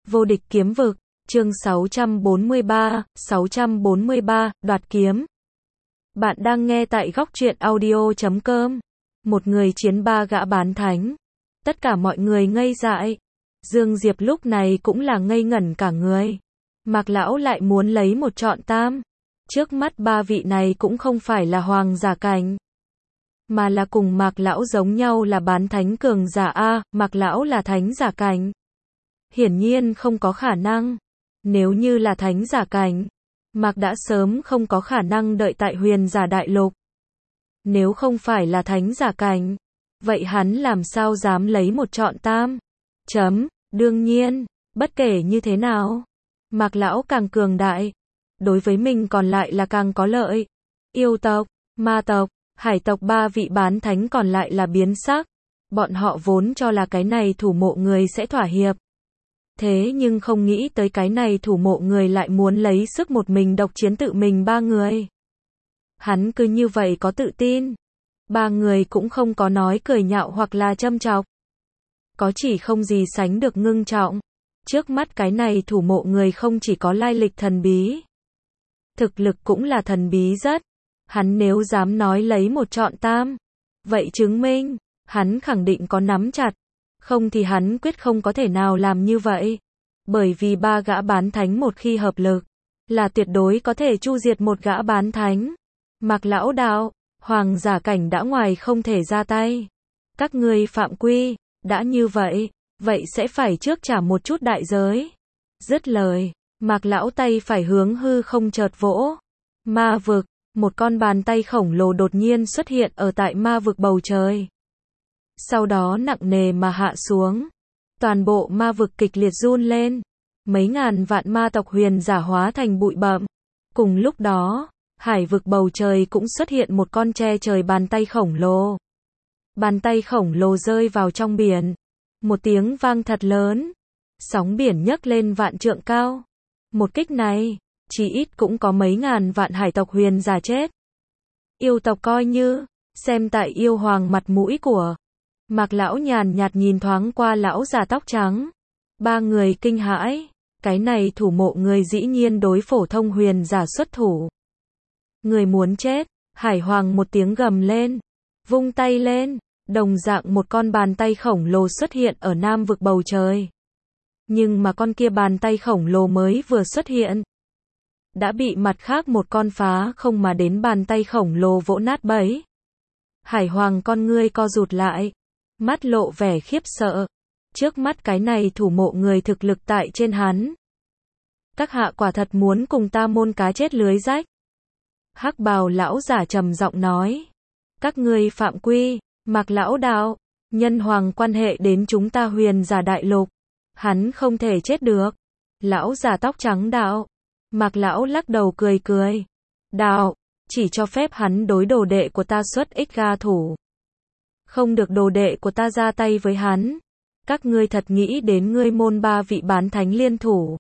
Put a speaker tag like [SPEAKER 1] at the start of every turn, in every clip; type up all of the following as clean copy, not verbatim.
[SPEAKER 1] Vô địch kiếm vực, chương 643, đoạt kiếm. Bạn đang nghe tại góc truyện audio.com. Một người chiến ba gã bán thánh. Tất cả mọi người ngây dại. Dương Diệp lúc này cũng là ngây ngẩn cả người. Mạc lão lại muốn lấy một trọn tam. Trước mắt ba vị này cũng không phải là hoàng giả cảnh, mà là cùng Mạc lão giống nhau là bán thánh cường giả a, Mạc lão là thánh giả cảnh. Hiển nhiên không có khả năng. Nếu như là thánh giả cảnh, Mạc đã sớm không có khả năng đợi tại huyền giả đại lục. Nếu không phải là thánh giả cảnh, vậy hắn làm sao dám lấy một trọn tam? Đương nhiên, bất kể như thế nào, Mạc lão càng cường đại, đối với mình còn lại là càng có lợi. Yêu tộc, ma tộc, hải tộc ba vị bán thánh còn lại là biến sắc. Bọn họ vốn cho là cái này thủ mộ người sẽ thỏa hiệp. Thế nhưng không nghĩ tới cái này thủ mộ người lại muốn lấy sức một mình độc chiến tự mình ba người. Hắn cứ như vậy có tự tin. Ba người cũng không có nói cười nhạo hoặc là châm chọc. Có chỉ không gì sánh được ngưng trọng. Trước mắt cái này thủ mộ người không chỉ có lai lịch thần bí, thực lực cũng là thần bí rất. Hắn nếu dám nói lấy một trọn tam, vậy chứng minh, hắn khẳng định có nắm chặt. Không thì hắn quyết không có thể nào làm như vậy. Bởi vì ba gã bán thánh một khi hợp lực, là tuyệt đối có thể chu diệt một gã bán thánh. Mạc lão đạo, hoàng giả cảnh đã ngoài không thể ra tay. Các ngươi phạm quy, đã như vậy, vậy sẽ phải trước trả một chút đại giới. Dứt lời, Mạc lão tay phải hướng hư không chợt vỗ. Ma vực, một con bàn tay khổng lồ đột nhiên xuất hiện ở tại ma vực bầu trời. Sau đó nặng nề mà hạ xuống. Toàn bộ ma vực kịch liệt run lên. Mấy ngàn vạn ma tộc huyền giả hóa thành bụi bặm. Cùng lúc đó, hải vực bầu trời cũng xuất hiện một con che trời bàn tay khổng lồ. Bàn tay khổng lồ rơi vào trong biển. Một tiếng vang thật lớn. Sóng biển nhấc lên vạn trượng cao. Một kích này, chỉ ít cũng có mấy ngàn vạn hải tộc huyền giả chết. Yêu tộc coi như, xem tại yêu hoàng mặt mũi của. Mạc lão nhàn nhạt nhìn thoáng qua lão già tóc trắng. Ba người kinh hãi. Cái này thủ mộ người dĩ nhiên đối phổ thông huyền giả xuất thủ. Người muốn chết. Hải hoàng một tiếng gầm lên. Vung tay lên. Đồng dạng một con bàn tay khổng lồ xuất hiện ở nam vực bầu trời. Nhưng mà con kia bàn tay khổng lồ mới vừa xuất hiện, đã bị mặt khác một con phá không mà đến bàn tay khổng lồ vỗ nát bấy. Hải hoàng con ngươi co rụt lại. Mắt lộ vẻ khiếp sợ. Trước mắt cái này thủ mộ người thực lực tại trên hắn. Các hạ quả thật muốn cùng ta môn cá chết lưới rách. Hắc bào lão giả trầm giọng nói. Các ngươi phạm quy, Mạc lão đạo, nhân hoàng quan hệ đến chúng ta huyền giả đại lục. Hắn không thể chết được. Lão già tóc trắng đạo. Mạc lão lắc đầu cười cười. Đạo, chỉ cho phép hắn đối đồ đệ của ta xuất ích ga thủ. Không được đồ đệ của ta ra tay với hắn. Các ngươi thật nghĩ đến ngươi môn ba vị bán thánh liên thủ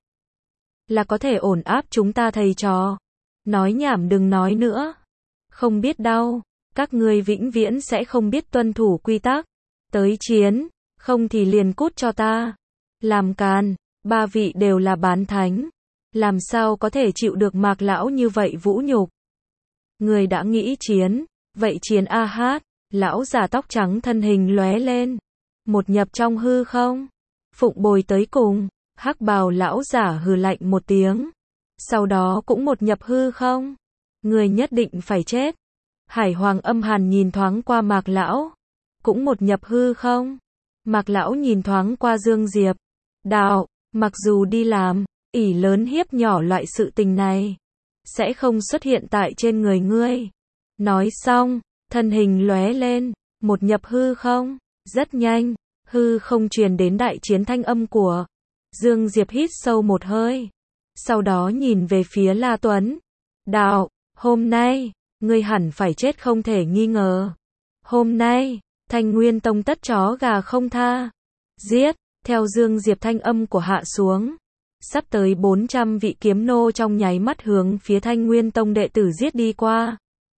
[SPEAKER 1] là có thể ổn áp chúng ta thầy trò. Nói nhảm đừng nói nữa. Không biết đâu, các ngươi vĩnh viễn sẽ không biết tuân thủ quy tắc. Tới chiến, không thì liền cút cho ta. Làm càn, ba vị đều là bán thánh. Làm sao có thể chịu được Mạc lão như vậy vũ nhục. Người đã nghĩ chiến, vậy chiến a hát. Lão già tóc trắng thân hình lóe lên. Một nhập trong hư không. Phụng bồi tới cùng. Hắc bào lão giả hừ lạnh một tiếng. Sau đó cũng một nhập hư không. Người nhất định phải chết. Hải hoàng âm hàn nhìn thoáng qua Mạc lão. Cũng một nhập hư không. Mạc lão nhìn thoáng qua Dương Diệp. Đạo, mặc dù đi làm, ỷ lớn hiếp nhỏ loại sự tình này, sẽ không xuất hiện tại trên người ngươi. Nói xong, thân hình lóe lên, một nhập hư không. Rất nhanh, hư không truyền đến đại chiến thanh âm của. Dương Diệp hít sâu một hơi. Sau đó nhìn về phía La Tuấn. Đạo, hôm nay, ngươi hẳn phải chết không thể nghi ngờ. Hôm nay, Thanh Nguyên Tông tất chó gà không tha. Giết, theo Dương Diệp thanh âm của hạ xuống. Sắp tới 400 vị kiếm nô trong nháy mắt hướng phía Thanh Nguyên Tông đệ tử giết đi qua.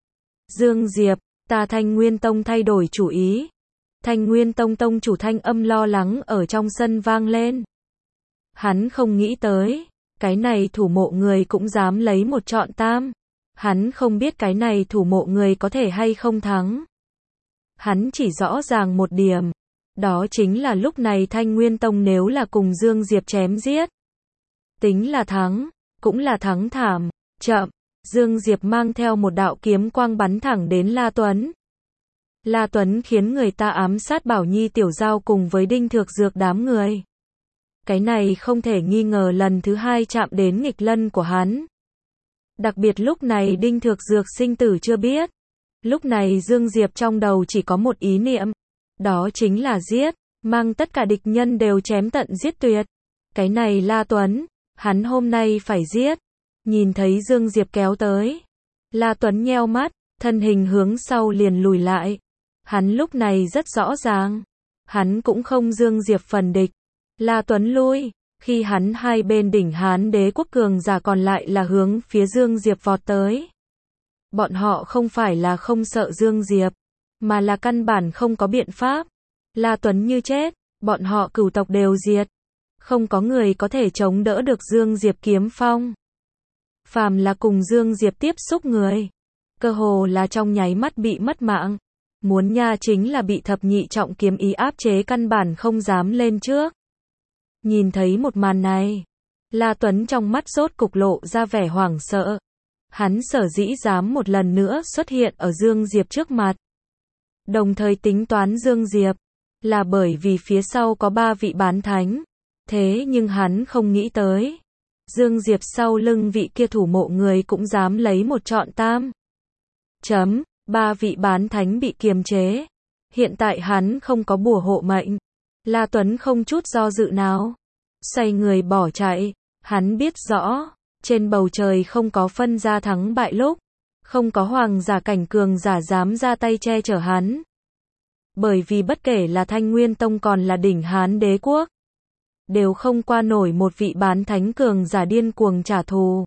[SPEAKER 1] Dương Diệp, ta Thanh Nguyên Tông thay đổi chủ ý. Thanh Nguyên Tông tông chủ thanh âm lo lắng ở trong sân vang lên. Hắn không nghĩ tới, cái này thủ mộ người cũng dám lấy một trọn tam. Hắn không biết cái này thủ mộ người có thể hay không thắng. Hắn chỉ rõ ràng một điểm, đó chính là lúc này Thanh Nguyên Tông nếu là cùng Dương Diệp chém giết, tính là thắng, cũng là thắng thảm. Chậm, Dương Diệp mang theo một đạo kiếm quang bắn thẳng đến La Tuấn. La Tuấn khiến người ta ám sát Bảo Nhi Tiểu Giao cùng với Đinh Thược Dược đám người. Cái này không thể nghi ngờ lần thứ hai chạm đến nghịch lân của hắn. Đặc biệt lúc này Đinh Thược Dược sinh tử chưa biết. Lúc này Dương Diệp trong đầu chỉ có một ý niệm, đó chính là giết, mang tất cả địch nhân đều chém tận giết tuyệt. Cái này La Tuấn, hắn hôm nay phải giết. Nhìn thấy Dương Diệp kéo tới, La Tuấn nheo mắt, thân hình hướng sau liền lùi lại. Hắn lúc này rất rõ ràng, hắn cũng không Dương Diệp phần địch. La Tuấn lui, khi hắn hai bên đỉnh Hán Đế quốc cường giả còn lại là hướng phía Dương Diệp vọt tới. Bọn họ không phải là không sợ Dương Diệp, mà là căn bản không có biện pháp. La Tuấn như chết, bọn họ cửu tộc đều diệt. Không có người có thể chống đỡ được Dương Diệp kiếm phong. Phàm là cùng Dương Diệp tiếp xúc người, cơ hồ là trong nháy mắt bị mất mạng. Muốn nha chính là bị thập nhị trọng kiếm ý áp chế căn bản không dám lên trước. Nhìn thấy một màn này, La Tuấn trong mắt rốt cục lộ ra vẻ hoảng sợ. Hắn sở dĩ dám một lần nữa xuất hiện ở Dương Diệp trước mặt, đồng thời tính toán Dương Diệp, là bởi vì phía sau có 3 vị bán thánh. Thế nhưng hắn không nghĩ tới, Dương Diệp sau lưng vị kia thủ mộ người cũng dám lấy một trọn tam. 3 vị bán thánh bị kiềm chế. Hiện tại hắn không có bùa hộ mệnh. La Tuấn không chút do dự nào, xoay người bỏ chạy. Hắn biết rõ, trên bầu trời không có phân ra thắng bại lúc, không có hoàng giả cảnh cường giả dám ra tay che chở hắn. Bởi vì bất kể là Thanh Nguyên Tông còn là đỉnh Hán Đế quốc, đều không qua nổi một vị bán thánh cường giả điên cuồng trả thù.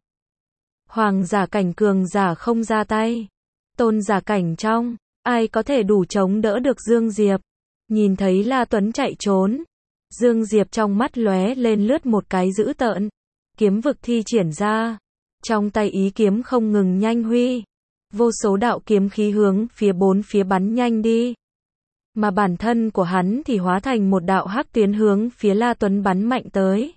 [SPEAKER 1] Hoàng giả cảnh cường giả không ra tay, tôn giả cảnh trong, ai có thể đủ chống đỡ được Dương Diệp. Nhìn thấy La Tuấn chạy trốn, Dương Diệp trong mắt lóe lên lướt một cái dữ tợn, kiếm vực thi triển ra, trong tay ý kiếm không ngừng nhanh huy, vô số đạo kiếm khí hướng phía bốn phía bắn nhanh đi. Mà bản thân của hắn thì hóa thành một đạo hắc tuyến hướng phía La Tuấn bắn mạnh tới.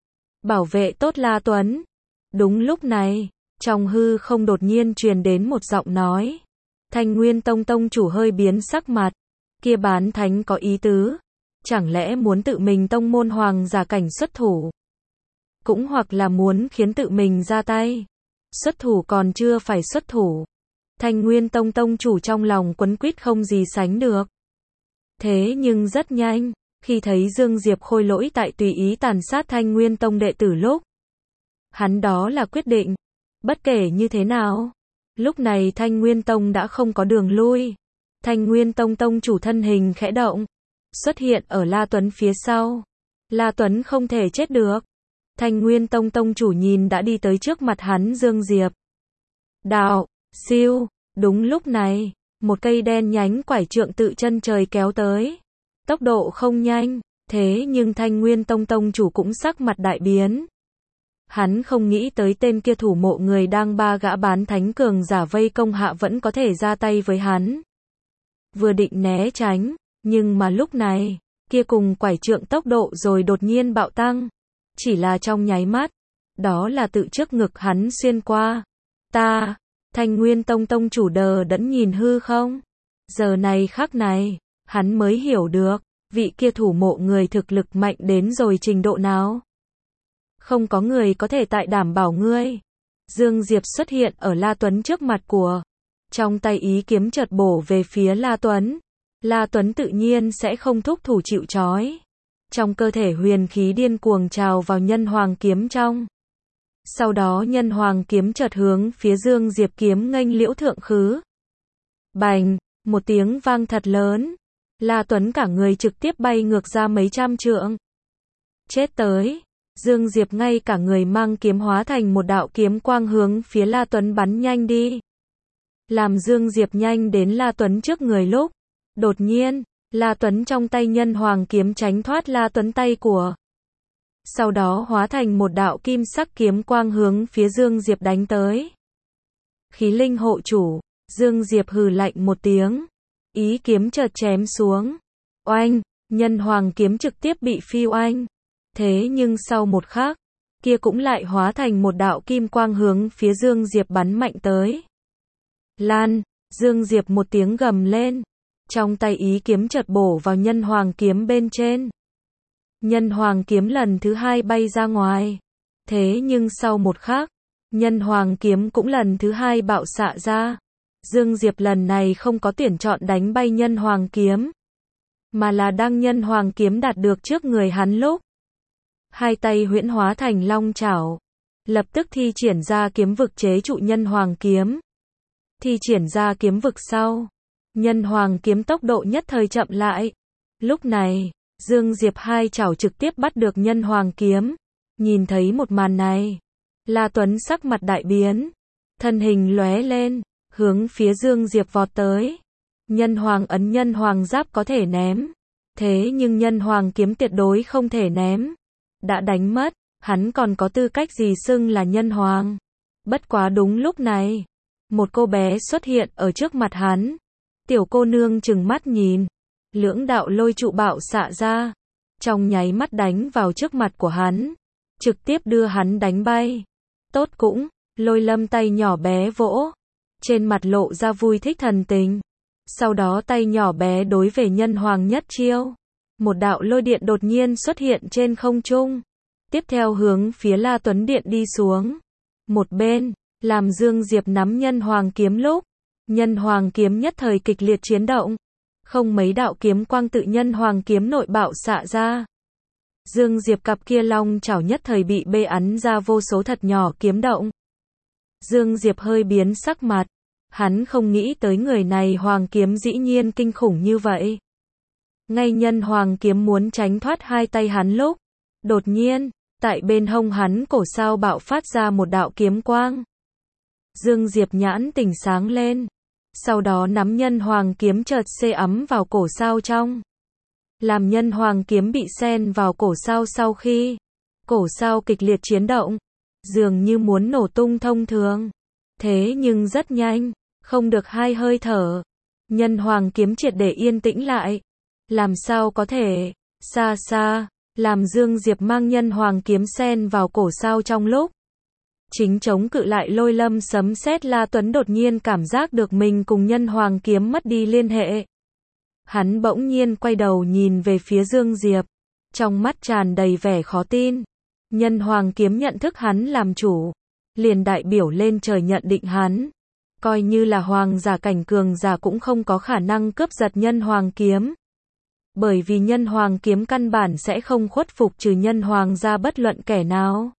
[SPEAKER 1] Bảo vệ tốt La Tuấn. Đúng lúc này, trong hư không đột nhiên truyền đến một giọng nói. Thanh Nguyên Tông tông chủ hơi biến sắc mặt. Kia bán thánh có ý tứ, chẳng lẽ muốn tự mình tông môn hoàng giả cảnh xuất thủ? Cũng hoặc là muốn khiến tự mình ra tay. Xuất thủ còn chưa phải xuất thủ. Thanh Nguyên Tông tông chủ trong lòng quấn quýt không gì sánh được. Thế nhưng rất nhanh, khi thấy Dương Diệp khôi lỗi tại tùy ý tàn sát Thanh Nguyên Tông đệ tử lúc, hắn đó là quyết định, bất kể như thế nào, lúc này Thanh Nguyên Tông đã không có đường lui. Thanh Nguyên Tông tông chủ thân hình khẽ động, xuất hiện ở La Tuấn phía sau. La Tuấn không thể chết được. Thanh Nguyên Tông tông chủ nhìn đã đi tới trước mặt hắn Dương Diệp. Đạo, siêu, đúng lúc này, một cây đen nhánh quải trượng tự chân trời kéo tới. Tốc độ không nhanh, thế nhưng Thanh Nguyên Tông tông chủ cũng sắc mặt đại biến. Hắn không nghĩ tới tên kia thủ mộ người đang 3 gã bán thánh cường giả vây công hạ vẫn có thể ra tay với hắn. Vừa định né tránh, nhưng mà lúc này, kia cùng quải trượng tốc độ rồi đột nhiên bạo tăng. Chỉ là trong nháy mắt, đó là tự trước ngực hắn xuyên qua. Thanh Nguyên Tông tông chủ đờ đẫn nhìn hư không. Giờ này khắc này, hắn mới hiểu được, vị kia thủ mộ người thực lực mạnh đến rồi trình độ nào. Không có người có thể tại đảm bảo ngươi. Dương Diệp xuất hiện ở La Tuấn trước mặt của. Trong tay ý kiếm chợt bổ về phía La Tuấn. La Tuấn tự nhiên sẽ không thúc thủ chịu trói. Trong cơ thể huyền khí điên cuồng trào vào nhân hoàng kiếm trong. Sau đó nhân hoàng kiếm chợt hướng phía Dương Diệp kiếm nghênh liễu thượng khứ. Bành, một tiếng vang thật lớn. La Tuấn cả người trực tiếp bay ngược ra mấy trăm trượng. Chết tới. Dương Diệp ngay cả người mang kiếm hóa thành một đạo kiếm quang hướng phía La Tuấn bắn nhanh đi. Làm Dương Diệp nhanh đến La Tuấn trước người lúc. Đột nhiên, La Tuấn trong tay nhân hoàng kiếm tránh thoát La Tuấn tay của. sau đó hóa thành một đạo kim sắc kiếm quang hướng phía Dương Diệp đánh tới. Khí linh hộ chủ, Dương Diệp hừ lạnh một tiếng, ý kiếm chợt chém xuống. Oanh, nhân hoàng kiếm trực tiếp bị phi oanh. Thế nhưng sau một khắc, kia cũng lại hóa thành một đạo kim quang hướng phía Dương Diệp bắn mạnh tới. Lan, Dương Diệp một tiếng gầm lên, trong tay ý kiếm chợt bổ vào nhân hoàng kiếm bên trên. Nhân hoàng kiếm lần thứ hai bay ra ngoài. Thế nhưng sau một khắc, nhân hoàng kiếm cũng lần thứ hai bạo xạ ra. Dương Diệp lần này không có tuyển chọn đánh bay nhân hoàng kiếm, mà là đang nhân hoàng kiếm đạt được trước người hắn lúc, hai tay huyễn hóa thành long chảo, lập tức thi triển ra kiếm vực chế trụ nhân hoàng kiếm. Thi triển ra kiếm vực sau, nhân hoàng kiếm tốc độ nhất thời chậm lại. Lúc này, Dương Diệp hai chảo trực tiếp bắt được nhân hoàng kiếm. Nhìn thấy một màn này, La Tuấn sắc mặt đại biến, thân hình lóe lên, hướng phía Dương Diệp vọt tới. Nhân hoàng ấn nhân hoàng giáp có thể ném, thế nhưng nhân hoàng kiếm tuyệt đối không thể ném. Đã đánh mất, hắn còn có tư cách gì xưng là nhân hoàng. Bất quá đúng lúc này, một cô bé xuất hiện ở trước mặt hắn. Tiểu cô nương trừng mắt nhìn, lưỡng đạo lôi trụ bạo xạ ra, trong nháy mắt đánh vào trước mặt của hắn, trực tiếp đưa hắn đánh bay. Tốt cũng, Lôi Lâm tay nhỏ bé vỗ, trên mặt lộ ra vui thích thần tình. Sau đó tay nhỏ bé đối về nhân hoàng nhất chiêu. Một đạo lôi điện đột nhiên xuất hiện trên không trung, tiếp theo hướng phía La Tuấn điện đi xuống. Một bên, làm Dương Diệp nắm nhân hoàng kiếm lúc, nhân hoàng kiếm nhất thời kịch liệt chiến động, không mấy đạo kiếm quang tự nhân hoàng kiếm nội bạo xạ ra. Dương Diệp cặp kia long chảo nhất thời bị bê ắn ra vô số thật nhỏ kiếm động. Dương Diệp hơi biến sắc mặt, hắn không nghĩ tới người này hoàng kiếm dĩ nhiên kinh khủng như vậy. Ngay nhân hoàng kiếm muốn tránh thoát hai tay hắn lúc, đột nhiên, tại bên hông hắn cổ sao bạo phát ra một đạo kiếm quang. Dương Diệp nhãn tỉnh sáng lên, sau đó nắm nhân hoàng kiếm chợt xê ấm vào cổ sao trong. Làm nhân hoàng kiếm bị xen vào cổ sao sau khi, cổ sao kịch liệt chiến động, dường như muốn nổ tung thông thường. Thế nhưng rất nhanh, không được hai hơi thở, nhân hoàng kiếm triệt để yên tĩnh lại. Làm sao có thể, xa xa, làm Dương Diệp mang nhân hoàng kiếm xen vào cổ sao trong lúc chính chống cự lại Lôi Lâm sấm sét. La Tuấn đột nhiên cảm giác được mình cùng nhân hoàng kiếm mất đi liên hệ. Hắn bỗng nhiên quay đầu nhìn về phía Dương Diệp, trong mắt tràn đầy vẻ khó tin. Nhân hoàng kiếm nhận thức hắn làm chủ, liền đại biểu lên trời nhận định hắn, coi như là hoàng giả cảnh cường giả cũng không có khả năng cướp giật nhân hoàng kiếm. Bởi vì nhân hoàng kiếm căn bản sẽ không khuất phục trừ nhân hoàng ra bất luận kẻ nào.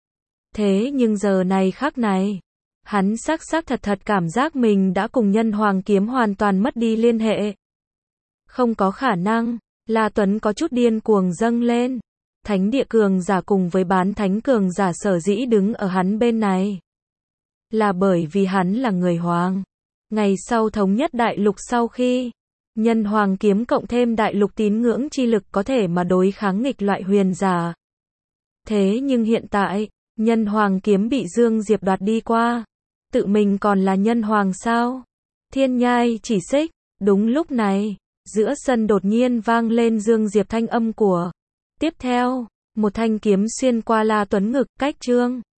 [SPEAKER 1] Thế nhưng giờ này khắc này, hắn xác thật cảm giác mình đã cùng nhân hoàng kiếm hoàn toàn mất đi liên hệ. Không có khả năng, La Tuấn có chút điên cuồng dâng lên. Thánh địa cường giả cùng với bán thánh cường giả sở dĩ đứng ở hắn bên này, là bởi vì hắn là người hoàng. Ngày sau thống nhất đại lục sau khi, nhân hoàng kiếm cộng thêm đại lục tín ngưỡng chi lực có thể mà đối kháng nghịch loại huyền giả. Thế nhưng hiện tại, nhân hoàng kiếm bị Dương Diệp đoạt đi qua, tự mình còn là nhân hoàng sao? Thiên nhai chỉ xích. Đúng lúc này, giữa sân đột nhiên vang lên Dương Diệp thanh âm của. Tiếp theo, một thanh kiếm xuyên qua La Tuấn ngực, cách trương.